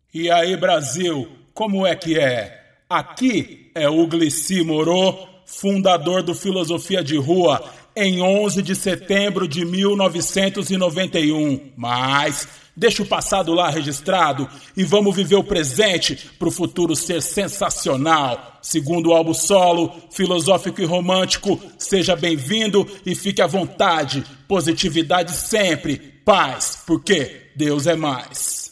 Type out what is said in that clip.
E aí, Brasil, como é que é? Aqui é o Glici Morô, fundador do Filosofia de Rua, em 11 de setembro de 1991. Mas deixa o passado lá registrado e vamos viver o presente para o futuro ser sensacional. Segundo o álbum solo, filosófico e romântico, seja bem-vindo e fique à vontade. Positividade sempre, paz, porque Deus é mais.